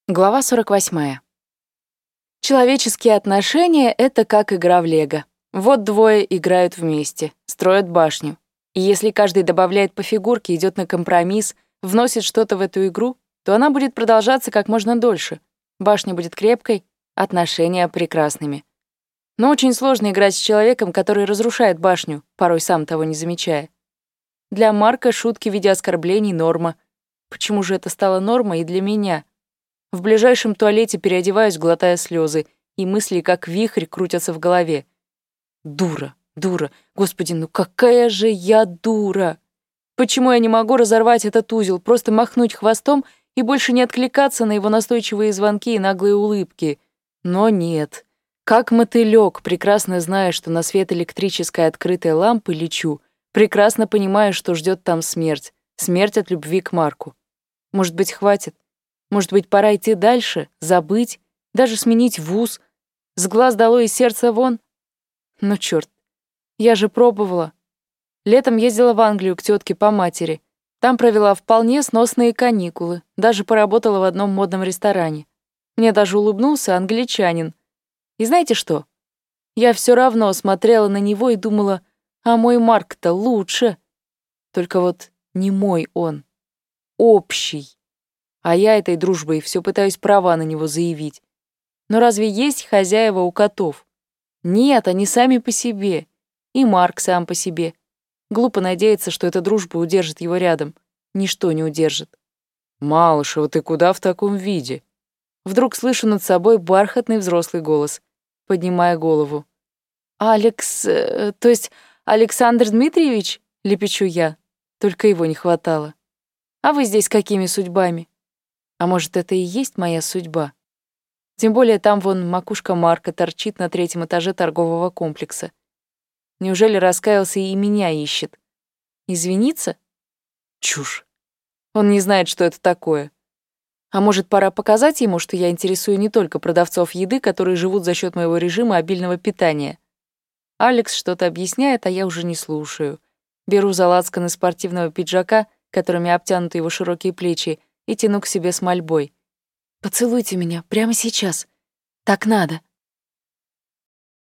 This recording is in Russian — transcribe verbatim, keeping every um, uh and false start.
Глава сорок восьмая. Человеческие отношения — это как игра в лего. Вот двое играют вместе, строят башню. И если каждый добавляет по фигурке, идет на компромисс, вносит что-то в эту игру, то она будет продолжаться как можно дольше. Башня будет крепкой, отношения прекрасными. Но очень сложно играть с человеком, который разрушает башню, порой сам того не замечая. Для Марка шутки в виде оскорблений — норма. Почему же это стало нормой и для меня? В ближайшем туалете переодеваюсь, глотая слезы, и мысли, как вихрь, крутятся в голове. Дура, дура, господи, ну какая же я дура! Почему я не могу разорвать этот узел, просто махнуть хвостом и больше не откликаться на его настойчивые звонки и наглые улыбки? Но нет. Как мотылёк, прекрасно зная, что на свет электрической открытой лампы лечу, прекрасно понимаю, что ждет там смерть. Смерть от любви к Марку. Может быть, хватит? Может быть, пора идти дальше, забыть, даже сменить вуз, с глаз долой и сердца вон? Ну чёрт, я же пробовала. Летом ездила в Англию к тётке по матери. Там провела вполне сносные каникулы, даже поработала в одном модном ресторане. Мне даже улыбнулся англичанин. И знаете что? Я всё равно смотрела на него и думала, а мой Марк-то лучше. Только вот не мой он, общий. А я этой дружбой все пытаюсь права на него заявить. Но разве есть хозяева у котов? Нет, они сами по себе. И Марк сам по себе. Глупо надеяться, что эта дружба удержит его рядом. Ничто не удержит. «Малышева, ты куда в таком виде?» Вдруг слышу над собой бархатный взрослый голос, поднимая голову. «Алекс... Э, то есть Александр Дмитриевич?» — лепечу я. Только его не хватало. «А вы здесь какими судьбами?» А может, это и есть моя судьба? Тем более там вон макушка Марка торчит на третьем этаже торгового комплекса. Неужели раскаялся и меня ищет? Извиниться? Чушь. Он не знает, что это такое. А может, пора показать ему, что я интересую не только продавцов еды, которые живут за счет моего режима обильного питания? Алекс что-то объясняет, а я уже не слушаю. Беру за лацканы спортивного пиджака, которыми обтянуты его широкие плечи, и тяну к себе с мольбой. «Поцелуйте меня прямо сейчас. Так надо».